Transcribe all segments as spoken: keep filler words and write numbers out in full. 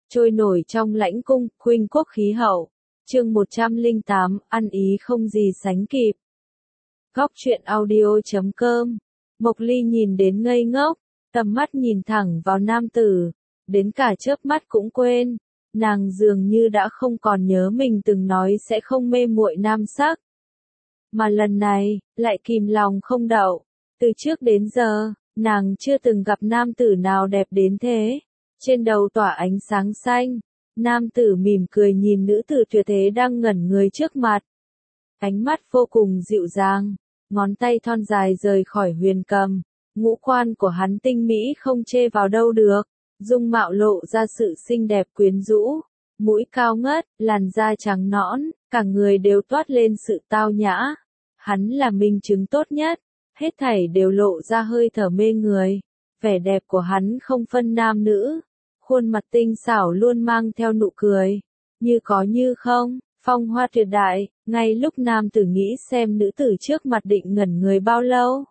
trôi nổi trong lãnh cung, khuynh quốc khí hậu. Chương một trăm lẻ tám, ăn ý không gì sánh kịp. Góc truyện audio chấm com. Mộc Ly nhìn đến ngây ngốc, tầm mắt nhìn thẳng vào nam tử, đến cả chớp mắt cũng quên, nàng dường như đã không còn nhớ mình từng nói sẽ không mê muội nam sắc. Mà lần này, lại kìm lòng không đậu, từ trước đến giờ, nàng chưa từng gặp nam tử nào đẹp đến thế. Trên đầu tỏa ánh sáng xanh, nam tử mỉm cười nhìn nữ tử tuyệt thế đang ngẩn người trước mặt. Ánh mắt vô cùng dịu dàng, ngón tay thon dài rời khỏi huyền cầm, ngũ quan của hắn tinh mỹ không chê vào đâu được, dung mạo lộ ra sự xinh đẹp quyến rũ, mũi cao ngất, làn da trắng nõn, cả người đều toát lên sự tao nhã. Hắn là minh chứng tốt nhất, hết thảy đều lộ ra hơi thở mê người, vẻ đẹp của hắn không phân nam nữ. Khuôn mặt tinh xảo luôn mang theo nụ cười, như có như không, phong hoa tuyệt đại, ngay lúc nam tử nghĩ xem nữ tử trước mặt định ngẩn người bao lâu.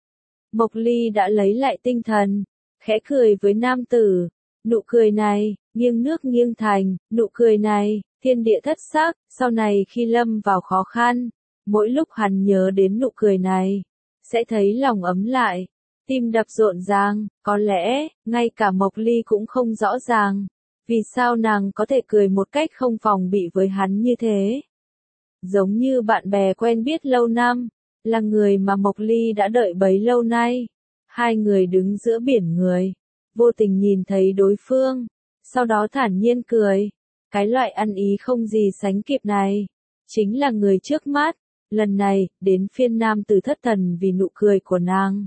Mộc Ly đã lấy lại tinh thần, khẽ cười với nam tử, nụ cười này, nghiêng nước nghiêng thành, nụ cười này, thiên địa thất sắc, sau này khi lâm vào khó khăn, mỗi lúc hắn nhớ đến nụ cười này, sẽ thấy lòng ấm lại. Tim đập rộn ràng, có lẽ, ngay cả Mộc Ly cũng không rõ ràng, vì sao nàng có thể cười một cách không phòng bị với hắn như thế. Giống như bạn bè quen biết lâu năm, là người mà Mộc Ly đã đợi bấy lâu nay. Hai người đứng giữa biển người, vô tình nhìn thấy đối phương, sau đó thản nhiên cười. Cái loại ăn ý không gì sánh kịp này, chính là người trước mắt. Lần này, đến phiên nam tử thất thần vì nụ cười của nàng.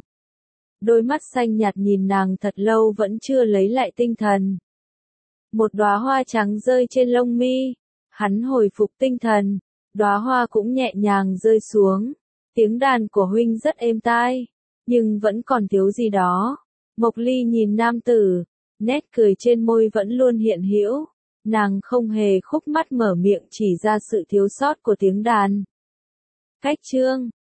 Đôi mắt xanh nhạt nhìn nàng thật lâu vẫn chưa lấy lại tinh thần. Một đóa hoa trắng rơi trên lông mi, hắn hồi phục tinh thần, đóa hoa cũng nhẹ nhàng rơi xuống. Tiếng đàn của huynh rất êm tai, nhưng vẫn còn thiếu gì đó. Mộc Ly nhìn nam tử, nét cười trên môi vẫn luôn hiện hữu, nàng không hề khúc mắt mở miệng chỉ ra sự thiếu sót của tiếng đàn. Cách chương